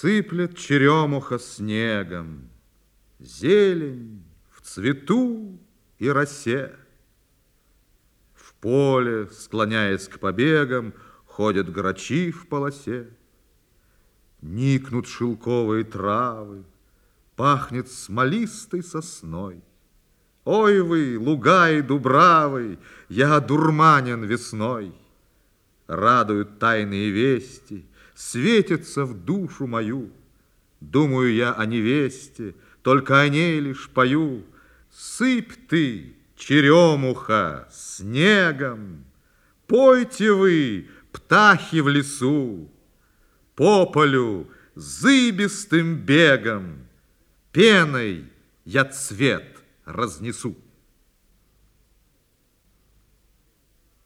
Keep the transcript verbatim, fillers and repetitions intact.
Сыплет черемуха снегом, зелень в цвету и росе. В поле, склоняясь к побегам, ходят грачи в полосе. Никнут шелковые травы, пахнет смолистой сосной. Ой вы, луга и дубравы, я одурманен весной. Радуют тайные вести, светятся в душу мою. Думаю я о невесте, только о ней лишь пою. Сыпь ты, черемуха, снегом, пойте вы, птахи в лесу, по полю зыбистым бегом пеной я цвет разнесу.